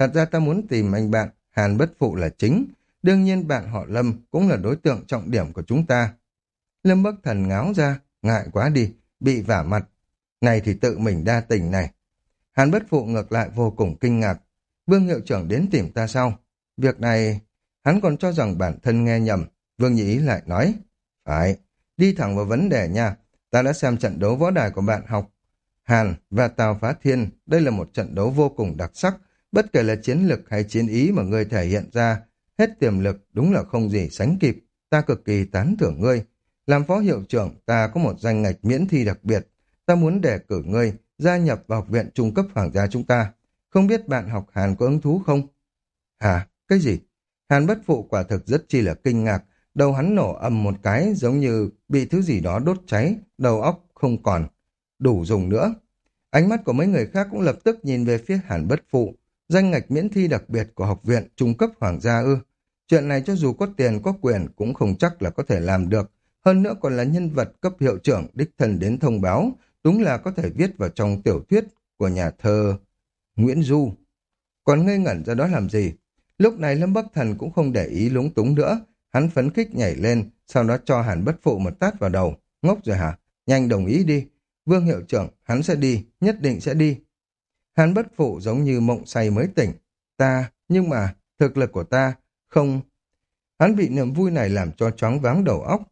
Thật ra ta muốn tìm anh bạn Hàn Bất Phụ là chính. Đương nhiên bạn họ Lâm cũng là đối tượng trọng điểm của chúng ta. Lâm Bắc Thần ngáo ra, ngại quá đi, bị vả mặt. Này thì tự mình đa tình này. Hàn Bất Phụ ngược lại vô cùng kinh ngạc. Vương hiệu trưởng đến tìm ta sao? Việc này, hắn còn cho rằng bản thân nghe nhầm. Vương Nhị Ý lại nói, phải, đi thẳng vào vấn đề nha. Ta đã xem trận đấu võ đài của bạn học Hàn và Tào Phá Thiên. Đây là một trận đấu vô cùng đặc sắc. Bất kể là chiến lực hay chiến ý mà ngươi thể hiện ra, hết tiềm lực đúng là không gì sánh kịp. Ta cực kỳ tán thưởng ngươi. Làm phó hiệu trưởng, ta có một danh ngạch miễn thi đặc biệt. Ta muốn đề cử ngươi gia nhập vào học viện trung cấp hoàng gia chúng ta. Không biết bạn học Hàn có hứng thú không? Hả? Cái gì? Hàn Bất Phụ quả thực rất chi là kinh ngạc. Đầu hắn nổ ầm một cái giống như bị thứ gì đó đốt cháy, đầu óc không còn đủ dùng nữa. Ánh mắt của mấy người khác cũng lập tức nhìn về phía Hàn Bất Phụ. Danh ngạch miễn thi đặc biệt của học viện trung cấp hoàng gia ư? Chuyện này cho dù có tiền có quyền cũng không chắc là có thể làm được. Hơn nữa còn là nhân vật cấp hiệu trưởng đích thân đến thông báo, đúng là có thể viết vào trong tiểu thuyết của nhà thơ Nguyễn Du. Còn ngây ngẩn ra đó làm gì? Lúc này Lâm Bắc Thần cũng không để ý lúng túng nữa, hắn phấn khích nhảy lên, sau đó cho Hàn Bất Phụ một tát vào đầu. Ngốc rồi hả? Nhanh đồng ý đi. Vương hiệu trưởng, hắn sẽ đi, nhất định sẽ đi. Hàn Bất Phụ giống như mộng say mới tỉnh. Ta, nhưng mà, thực lực của ta, không... Hắn bị niềm vui này làm cho choáng váng đầu óc.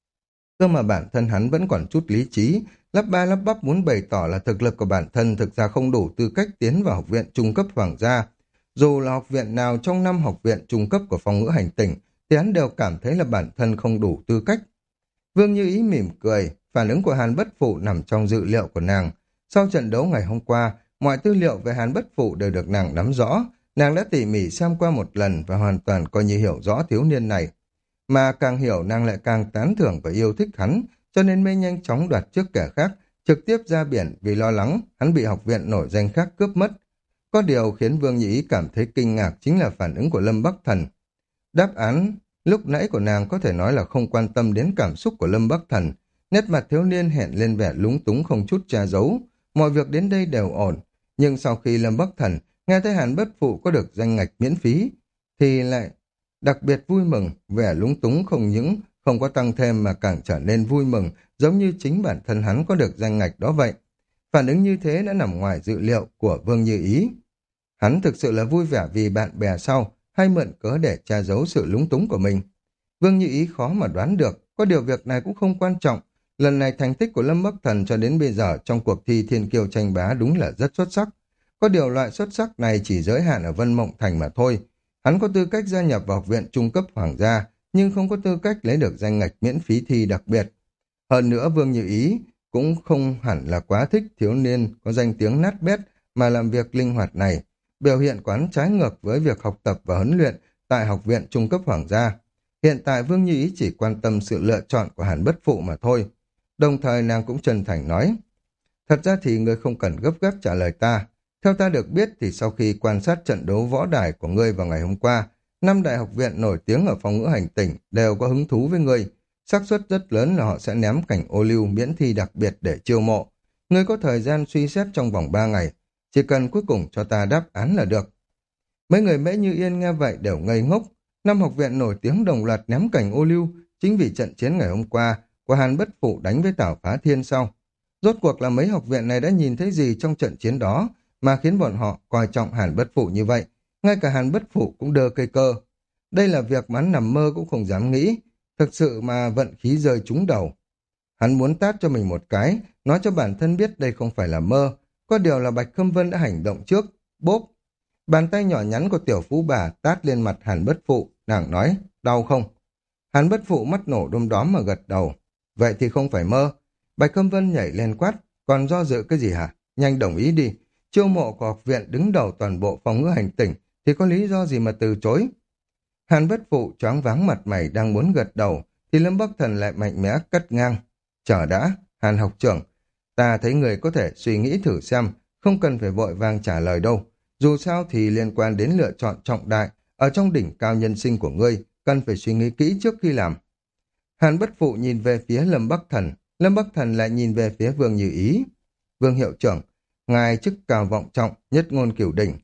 Cơ mà bản thân hắn vẫn còn chút lý trí, lắp ba lắp bắp muốn bày tỏ là thực lực của bản thân thực ra không đủ tư cách tiến vào học viện trung cấp hoàng gia. Dù là học viện nào trong năm học viện trung cấp của phong ngữ hành tỉnh, thì hắn đều cảm thấy là bản thân không đủ tư cách. Vương Như Ý mỉm cười, phản ứng của Hàn Bất Phụ nằm trong dự liệu của nàng. Sau trận đấu ngày hôm qua, mọi tư liệu về Hàn Bất Phụ đều được nàng nắm rõ, nàng đã tỉ mỉ xem qua một lần và hoàn toàn coi như hiểu rõ thiếu niên này. Mà càng hiểu nàng lại càng tán thưởng và yêu thích hắn, cho nên mới nhanh chóng đoạt trước kẻ khác, trực tiếp ra biển vì lo lắng hắn bị học viện nổi danh khác cướp mất. Có điều khiến Vương Nhĩ cảm thấy kinh ngạc chính là phản ứng của Lâm Bắc Thần. Đáp án lúc nãy của nàng có thể nói là không quan tâm đến cảm xúc của Lâm Bắc Thần. Nét mặt thiếu niên hẹn lên vẻ lúng túng không chút che giấu. Mọi việc đến đây đều ổn. Nhưng sau khi Lâm Bắc Thần nghe thấy Hàn Bất Phụ có được danh ngạch miễn phí, thì lại đặc biệt vui mừng, vẻ lúng túng không những không có tăng thêm mà càng trở nên vui mừng, giống như chính bản thân hắn có được danh ngạch đó vậy. Phản ứng như thế đã nằm ngoài dự liệu của Vương Như Ý. Hắn thực sự là vui vẻ vì bạn bè sau, hay mượn cớ để che giấu sự lúng túng của mình. Vương Như Ý khó mà đoán được, có điều việc này cũng không quan trọng. Lần này thành tích của Lâm Bắc Thần cho đến bây giờ trong cuộc thi Thiên Kiêu tranh bá đúng là rất xuất sắc. Có điều loại xuất sắc này chỉ giới hạn ở Vân Mộng Thành mà thôi. Hắn có tư cách gia nhập vào học viện trung cấp hoàng gia, nhưng không có tư cách lấy được danh ngạch miễn phí thi đặc biệt. Hơn nữa Vương Như Ý cũng không hẳn là quá thích thiếu niên có danh tiếng nát bét mà làm việc linh hoạt này. Biểu hiện quán trái ngược với việc học tập và huấn luyện tại học viện trung cấp hoàng gia. Hiện tại Vương Như Ý chỉ quan tâm sự lựa chọn của Hàn Bất Phụ mà thôi. Đồng thời nàng cũng chân thành nói, thật ra thì ngươi không cần gấp gáp trả lời ta. Theo ta được biết thì sau khi quan sát trận đấu võ đài của ngươi vào ngày hôm qua, năm đại học viện nổi tiếng ở phong ngữ hành tỉnh đều có hứng thú với ngươi. Xác suất rất lớn là họ sẽ ném cảnh ô lưu miễn thi đặc biệt để chiêu mộ. Ngươi có thời gian suy xét trong vòng ba ngày. Chỉ cần cuối cùng cho ta đáp án là được. Mấy người Mễ Như Yên nghe vậy đều ngây ngốc. Năm học viện nổi tiếng đồng loạt ném cảnh ô lưu chính vì trận chiến ngày hôm qua của Hàn Bất Phụ đánh với Tào Phá Thiên sau. Rốt cuộc là mấy học viện này đã nhìn thấy gì trong trận chiến đó mà khiến bọn họ coi trọng Hàn Bất Phụ như vậy. Ngay cả Hàn Bất Phụ cũng đơ cây cơ. Đây là việc mà hắn nằm mơ cũng không dám nghĩ. Thực sự mà vận khí rơi trúng đầu. Hắn muốn tát cho mình một cái, nói cho bản thân biết đây không phải là mơ. Có điều là Bạch Khâm Vân đã hành động trước. Bốp! Bàn tay nhỏ nhắn của tiểu phú bà tát lên mặt Hàn Bất Phụ. Nàng nói, đau không? Hàn Bất Phụ mắt nổ đom đóm mà gật đầu. Vậy thì không phải mơ. Bạch Khâm Vân nhảy lên quát. Còn do dự cái gì hả? Nhanh đồng ý đi. Chiêu mộ của học viện đứng đầu toàn bộ phòng ngữ hành tỉnh thì có lý do gì mà từ chối? Hàn Bất Phụ choáng váng mặt mày đang muốn gật đầu thì Lâm Bắc Thần lại mạnh mẽ cắt ngang. Chờ đã, Hàn học trưởng. Ta thấy người có thể suy nghĩ thử xem, không cần phải vội vàng trả lời đâu. Dù sao thì liên quan đến lựa chọn trọng đại, ở trong đỉnh cao nhân sinh của ngươi, cần phải suy nghĩ kỹ trước khi làm. Hàn Bất Phụ nhìn về phía Lâm Bắc Thần, Lâm Bắc Thần lại nhìn về phía Vương Như Ý. Vương hiệu trưởng, ngài chức cao vọng trọng, nhất ngôn cửu đỉnh.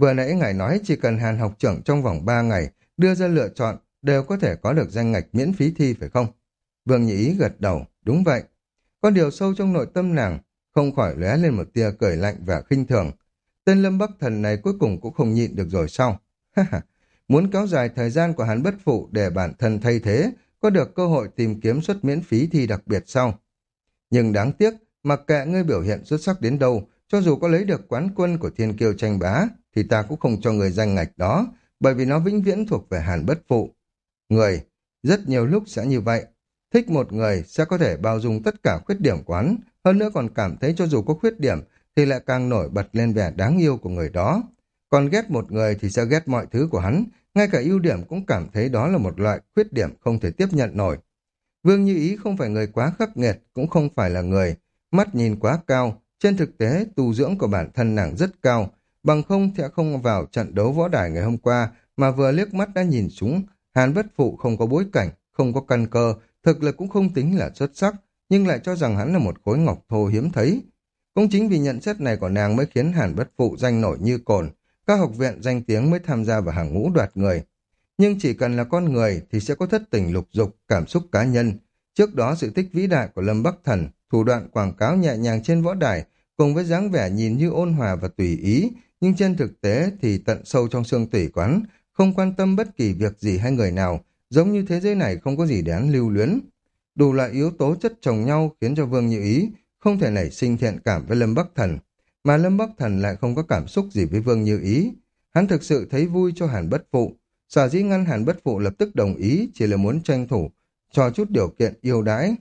Vừa nãy ngài nói chỉ cần Hàn học trưởng trong vòng ba ngày đưa ra lựa chọn đều có thể có được danh ngạch miễn phí thi phải không? Vương Nhị Ý gật đầu, đúng vậy. Có điều sâu trong nội tâm nàng, không khỏi lóe lên một tia cười lạnh và khinh thường. Tên Lâm Bắc Thần này cuối cùng cũng không nhịn được rồi sao? Muốn kéo dài thời gian của hắn bất phụ để bản thân thay thế, có được cơ hội tìm kiếm suất miễn phí thi đặc biệt sau. Nhưng đáng tiếc, mặc kệ ngươi biểu hiện xuất sắc đến đâu, cho dù có lấy được quán quân của Thiên Kiêu tranh bá, thì ta cũng không cho người danh ngạch đó, bởi vì nó vĩnh viễn thuộc về Hàn bất phụ. Người, rất nhiều lúc sẽ như vậy. Thích một người sẽ có thể bao dung tất cả khuyết điểm của hắn, hơn nữa còn cảm thấy cho dù có khuyết điểm thì lại càng nổi bật lên vẻ đáng yêu của người đó. Còn ghét một người thì sẽ ghét mọi thứ của hắn, ngay cả ưu điểm cũng cảm thấy đó là một loại khuyết điểm không thể tiếp nhận nổi. Vương Như Ý không phải người quá khắc nghiệt, cũng không phải là người mắt nhìn quá cao, trên thực tế tu dưỡng của bản thân nàng rất cao, bằng không sẽ không vào trận đấu võ đài ngày hôm qua mà vừa liếc mắt đã nhìn xuống. Hàn bất phụ không có bối cảnh, không có căn cơ, thực lực cũng không tính là xuất sắc, nhưng lại cho rằng hắn là một khối ngọc thô hiếm thấy. Cũng chính vì nhận xét này của nàng mới khiến Hàn bất phụ danh nổi như cồn, các học viện danh tiếng mới tham gia vào hàng ngũ đoạt người. Nhưng chỉ cần là con người thì sẽ có thất tình lục dục, cảm xúc cá nhân. Trước đó sự tích vĩ đại của Lâm Bắc Thần, thủ đoạn quảng cáo nhẹ nhàng trên võ đài, cùng với dáng vẻ nhìn như ôn hòa và tùy ý, nhưng trên thực tế thì tận sâu trong xương tủy quán, không quan tâm bất kỳ việc gì hay người nào, giống như thế giới này không có gì để hắn lưu luyến. Đủ loại yếu tố chất chồng nhau khiến cho Vương Như Ý không thể nảy sinh thiện cảm với Lâm Bắc Thần, mà Lâm Bắc Thần lại không có cảm xúc gì với Vương Như Ý. Hắn thực sự thấy vui cho Hàn bất phụ, sở dĩ ngăn Hàn bất phụ lập tức đồng ý chỉ là muốn tranh thủ cho chút điều kiện yêu đãi.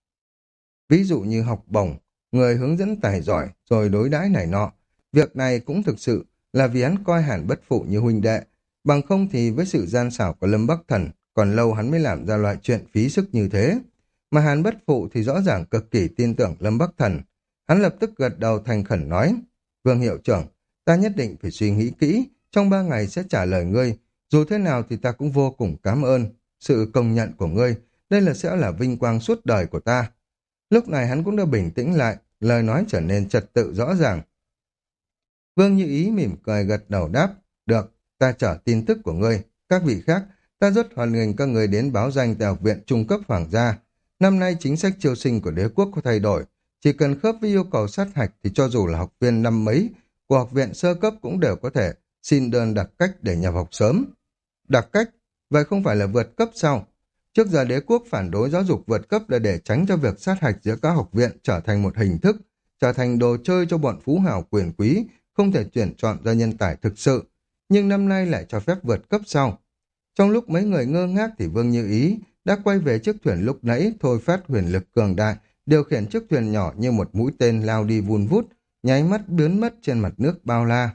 Ví dụ như học bổng, người hướng dẫn tài giỏi, rồi đối đãi này nọ. Việc này cũng thực sự là vì hắn coi Hàn bất phụ như huynh đệ, bằng không thì với sự gian xảo của Lâm Bắc Thần, còn lâu hắn mới làm ra loại chuyện phí sức như thế. Mà Hàn bất phụ thì rõ ràng cực kỳ tin tưởng Lâm Bắc Thần. Hắn lập tức gật đầu thành khẩn nói, Vương hiệu trưởng, ta nhất định phải suy nghĩ kỹ, trong ba ngày sẽ trả lời ngươi, dù thế nào thì ta cũng vô cùng cảm ơn sự công nhận của ngươi, đây là sẽ là vinh quang suốt đời của ta. Lúc này hắn cũng đã bình tĩnh lại, lời nói trở nên trật tự rõ ràng. Vương Như Ý mỉm cười gật đầu đáp, được, ta chờ tin tức của ngươi. Các vị khác, ta rất hoan nghênh các người đến báo danh tại học viện trung cấp hoàng gia. Năm nay chính sách chiêu sinh của đế quốc có thay đổi, chỉ cần khớp với yêu cầu sát hạch thì cho dù là học viên năm mấy của học viện sơ cấp cũng đều có thể xin đơn đặc cách để nhập học sớm. Đặc cách? Vậy không phải là vượt cấp sao? Trước giờ đế quốc phản đối giáo dục vượt cấp là để tránh cho việc sát hạch giữa các học viện trở thành một hình thức, trở thành đồ chơi cho bọn phú hào quyền quý, không thể tuyển chọn ra nhân tài thực sự. Nhưng năm nay lại cho phép vượt cấp sau. Trong lúc mấy người ngơ ngác thì Vương Như Ý đã quay về chiếc thuyền lúc nãy thôi phát huyền lực cường đại, điều khiển chiếc thuyền nhỏ như một mũi tên lao đi vun vút, nháy mắt biến mất trên mặt nước bao la.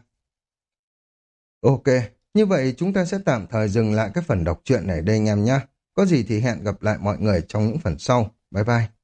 Ok, như vậy chúng ta sẽ tạm thời dừng lại cái phần đọc truyện này đây anh em nhé. Có gì thì hẹn gặp lại mọi người trong những phần sau. Bye bye.